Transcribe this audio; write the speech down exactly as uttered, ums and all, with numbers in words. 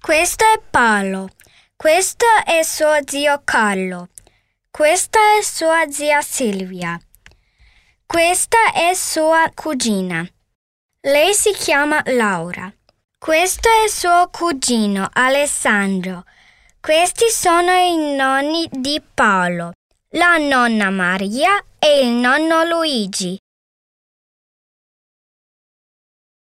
Questo è Paolo. Questo è suo zio Carlo. Questa è sua zia Silvia. Questa è sua cugina. Lei si chiama Laura. Questo è suo cugino Alessandro. Questi sono i nonni di Paolo, la nonna Maria e il nonno Luigi.